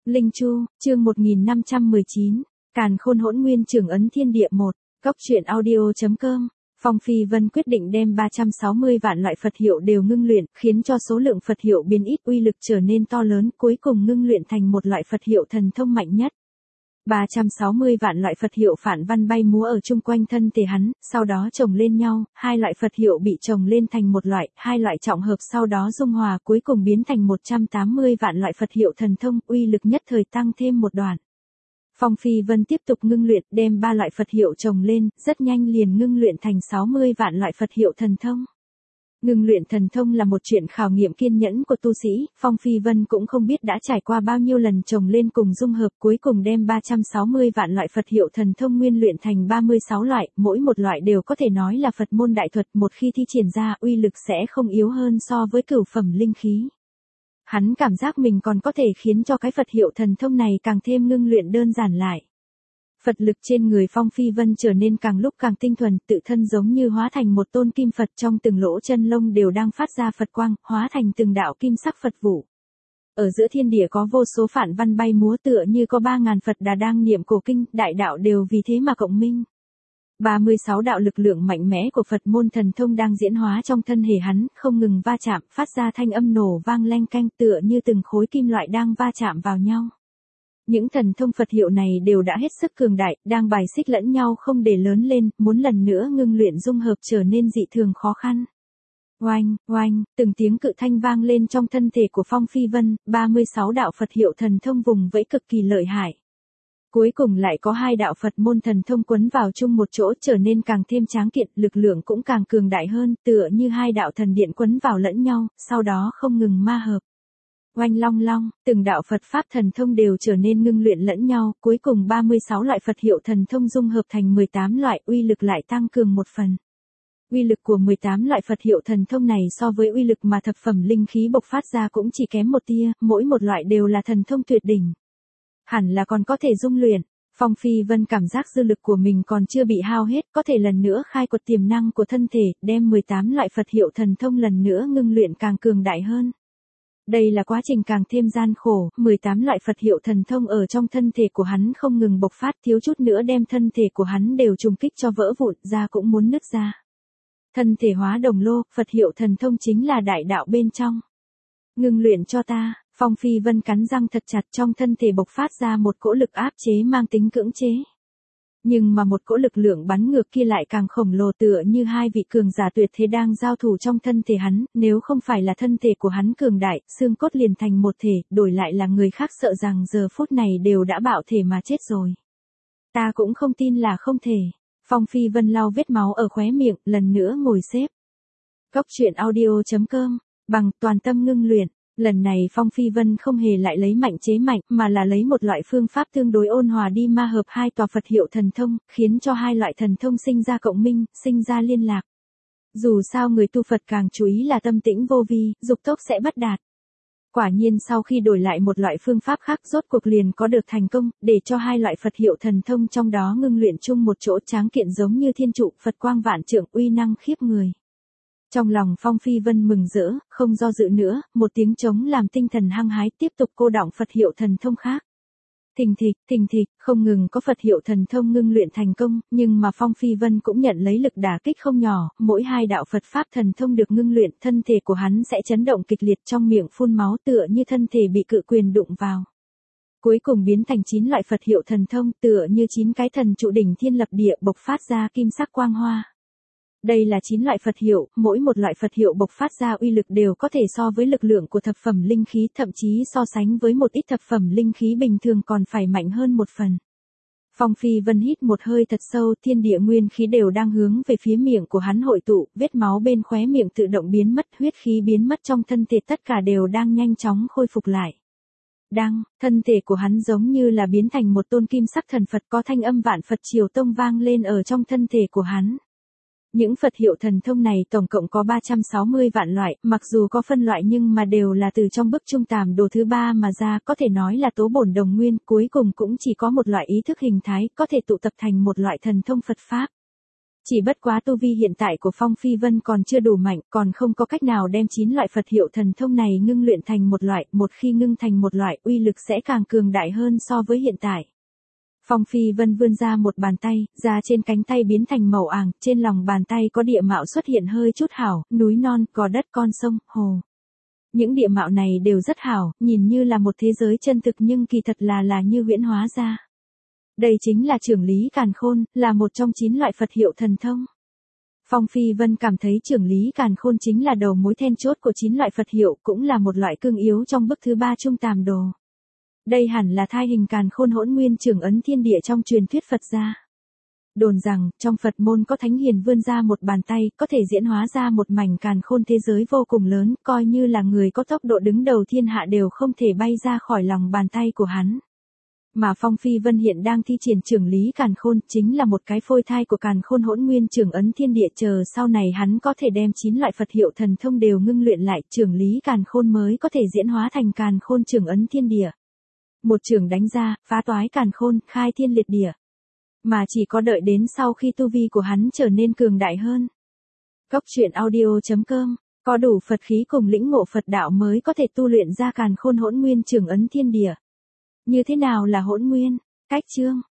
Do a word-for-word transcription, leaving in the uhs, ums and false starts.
Linh Chu, chương một nghìn năm trăm mười chín, Càn Khôn Hỗn Nguyên Trưởng Ấn Thiên Địa một, Cốc truyện audio.com. Phong Phi Vân quyết định đem ba trăm sáu mươi vạn loại Phật hiệu đều ngưng luyện, khiến cho số lượng Phật hiệu biến ít, uy lực trở nên to lớn, cuối cùng ngưng luyện thành một loại Phật hiệu thần thông mạnh nhất. ba trăm sáu mươi vạn loại Phật hiệu phản văn bay múa ở chung quanh thân thể hắn, sau đó chồng lên nhau, hai loại Phật hiệu bị chồng lên thành một loại, hai loại trọng hợp sau đó dung hòa cuối cùng biến thành một trăm tám mươi vạn loại Phật hiệu thần thông, uy lực nhất thời tăng thêm một đoạn. Phong Phi Vân tiếp tục ngưng luyện, đem ba loại Phật hiệu chồng lên, rất nhanh liền ngưng luyện thành sáu mươi vạn loại Phật hiệu thần thông. Ngưng luyện thần thông là một chuyện khảo nghiệm kiên nhẫn của tu sĩ, Phong Phi Vân cũng không biết đã trải qua bao nhiêu lần chồng lên cùng dung hợp, cuối cùng đem ba trăm sáu mươi vạn loại Phật hiệu thần thông nguyên luyện thành ba mươi sáu loại, mỗi một loại đều có thể nói là Phật môn đại thuật, một khi thi triển ra uy lực sẽ không yếu hơn so với cửu phẩm linh khí. Hắn cảm giác mình còn có thể khiến cho cái Phật hiệu thần thông này càng thêm ngưng luyện đơn giản lại. Phật lực trên người Phong Phi Vân trở nên càng lúc càng tinh thuần, tự thân giống như hóa thành một tôn kim Phật, trong từng lỗ chân lông đều đang phát ra Phật quang, hóa thành từng đạo kim sắc Phật vụ. Ở giữa thiên địa có vô số phản văn bay múa, tựa như có ba ngàn Phật Đà đang niệm cổ kinh, đại đạo đều vì thế mà cộng minh. ba mươi sáu đạo lực lượng mạnh mẽ của Phật môn thần thông đang diễn hóa trong thân thể hắn, không ngừng va chạm, phát ra thanh âm nổ vang leng keng, tựa như từng khối kim loại đang va chạm vào nhau. Những thần thông Phật hiệu này đều đã hết sức cường đại, đang bài xích lẫn nhau không để lớn lên, muốn lần nữa ngưng luyện dung hợp trở nên dị thường khó khăn. Oanh, oanh, từng tiếng cự thanh vang lên trong thân thể của Phong Phi Vân, ba mươi sáu đạo Phật hiệu thần thông vùng vẫy cực kỳ lợi hại. Cuối cùng lại có hai đạo Phật môn thần thông quấn vào chung một chỗ, trở nên càng thêm tráng kiện, lực lượng cũng càng cường đại hơn, tựa như hai đạo thần điện quấn vào lẫn nhau, sau đó không ngừng ma hợp. Oanh long long, từng đạo Phật pháp thần thông đều trở nên ngưng luyện lẫn nhau, cuối cùng ba mươi sáu loại Phật hiệu thần thông dung hợp thành mười tám loại, uy lực lại tăng cường một phần. Uy lực của mười tám loại Phật hiệu thần thông này so với uy lực mà thập phẩm linh khí bộc phát ra cũng chỉ kém một tia, mỗi một loại đều là thần thông tuyệt đỉnh. Hẳn là còn có thể dung luyện. Phong Phi Vân cảm giác dư lực của mình còn chưa bị hao hết, có thể lần nữa khai quật tiềm năng của thân thể, đem mười tám loại Phật hiệu thần thông lần nữa ngưng luyện càng cường đại hơn. Đây là quá trình càng thêm gian khổ, mười tám loại Phật hiệu thần thông ở trong thân thể của hắn không ngừng bộc phát, thiếu chút nữa đem thân thể của hắn đều trùng kích cho vỡ vụn, da cũng muốn nứt ra. Thân thể hóa đồng lô, Phật hiệu thần thông chính là đại đạo bên trong. Ngưng luyện cho ta. Phong Phi Vân cắn răng thật chặt, trong thân thể bộc phát ra một cỗ lực áp chế mang tính cưỡng chế. Nhưng mà một cỗ lực lượng bắn ngược kia lại càng khổng lồ, tựa như hai vị cường giả tuyệt thế đang giao thủ trong thân thể hắn, nếu không phải là thân thể của hắn cường đại, xương cốt liền thành một thể, đổi lại là người khác sợ rằng giờ phút này đều đã bạo thể mà chết rồi. Ta cũng không tin là không thể. Phong Phi Vân lau vết máu ở khóe miệng, lần nữa ngồi xếp. Cốc truyện audio.com, bằng toàn tâm ngưng luyện. Lần này Phong Phi Vân không hề lại lấy mạnh chế mạnh, mà là lấy một loại phương pháp tương đối ôn hòa đi ma hợp hai tòa Phật hiệu thần thông, khiến cho hai loại thần thông sinh ra cộng minh, sinh ra liên lạc. Dù sao người tu Phật càng chú ý là tâm tĩnh vô vi, dục tốc sẽ bất đạt. Quả nhiên sau khi đổi lại một loại phương pháp khác, rốt cuộc liền có được thành công, để cho hai loại Phật hiệu thần thông trong đó ngưng luyện chung một chỗ, tráng kiện giống như thiên trụ, Phật quang vạn trượng, uy năng khiếp người. Trong lòng Phong Phi Vân mừng rỡ, không do dự nữa, một tiếng trống làm tinh thần hăng hái, tiếp tục cô đọng Phật hiệu thần thông khác. Thình thịch, thình thịch, không ngừng có Phật hiệu thần thông ngưng luyện thành công, nhưng mà Phong Phi Vân cũng nhận lấy lực đả kích không nhỏ, mỗi hai đạo Phật pháp thần thông được ngưng luyện, thân thể của hắn sẽ chấn động kịch liệt, trong miệng phun máu, tựa như thân thể bị cự quyền đụng vào. Cuối cùng biến thành chín loại Phật hiệu thần thông, tựa như chín cái thần trụ đỉnh thiên lập địa bộc phát ra kim sắc quang hoa. Đây là chín loại Phật hiệu, mỗi một loại Phật hiệu bộc phát ra uy lực đều có thể so với lực lượng của thập phẩm linh khí, thậm chí so sánh với một ít thập phẩm linh khí bình thường còn phải mạnh hơn một phần. Phong Phi Vân hít một hơi thật sâu, thiên địa nguyên khí đều đang hướng về phía miệng của hắn hội tụ, vết máu bên khóe miệng tự động biến mất, huyết khí biến mất trong thân thể, tất cả đều đang nhanh chóng khôi phục lại. Đang, thân thể của hắn giống như là biến thành một tôn kim sắc thần Phật, có thanh âm vạn Phật triều tông vang lên ở trong thân thể của hắn. Những Phật hiệu thần thông này tổng cộng có ba trăm sáu mươi vạn loại, mặc dù có phân loại nhưng mà đều là từ trong bức trung tàm đồ thứ ba mà ra, có thể nói là tố bổn đồng nguyên, cuối cùng cũng chỉ có một loại ý thức hình thái, có thể tụ tập thành một loại thần thông Phật Pháp. Chỉ bất quá tu vi hiện tại của Phong Phi Vân còn chưa đủ mạnh, còn không có cách nào đem chín loại Phật hiệu thần thông này ngưng luyện thành một loại, một khi ngưng thành một loại, uy lực sẽ càng cường đại hơn so với hiện tại. Phong Phi Vân vươn ra một bàn tay, da trên cánh tay biến thành màu àng, trên lòng bàn tay có địa mạo xuất hiện hơi chút hảo, núi non, cỏ đất, con sông, hồ. Những địa mạo này đều rất hảo, nhìn như là một thế giới chân thực nhưng kỳ thật là là như huyễn hóa ra. Đây chính là trưởng lý càn khôn, là một trong chín loại Phật hiệu thần thông. Phong Phi Vân cảm thấy trưởng lý càn khôn chính là đầu mối then chốt của chín loại Phật hiệu, cũng là một loại cương yếu trong bức thứ ba trung tàm đồ. Đây hẳn là thai hình càn khôn hỗn nguyên trưởng ấn thiên địa trong truyền thuyết Phật gia. Đồn rằng, trong Phật môn có thánh hiền vươn ra một bàn tay, có thể diễn hóa ra một mảnh càn khôn thế giới vô cùng lớn, coi như là người có tốc độ đứng đầu thiên hạ đều không thể bay ra khỏi lòng bàn tay của hắn. Mà Phong Phi Vân hiện đang thi triển trưởng lý càn khôn, chính là một cái phôi thai của càn khôn hỗn nguyên trưởng ấn thiên địa, chờ sau này hắn có thể đem chín loại Phật hiệu thần thông đều ngưng luyện lại, trưởng lý càn khôn mới có thể diễn hóa thành càn khôn trưởng ấn thiên địa. Một trường đánh ra, phá toái càn khôn, khai thiên liệt địa. Mà chỉ có đợi đến sau khi tu vi của hắn trở nên cường đại hơn. Cốc truyện audio chấm com, có đủ Phật khí cùng lĩnh ngộ Phật đạo mới có thể tu luyện ra càn khôn hỗn nguyên trưởng ấn thiên địa. Như thế nào là hỗn nguyên? Cách chương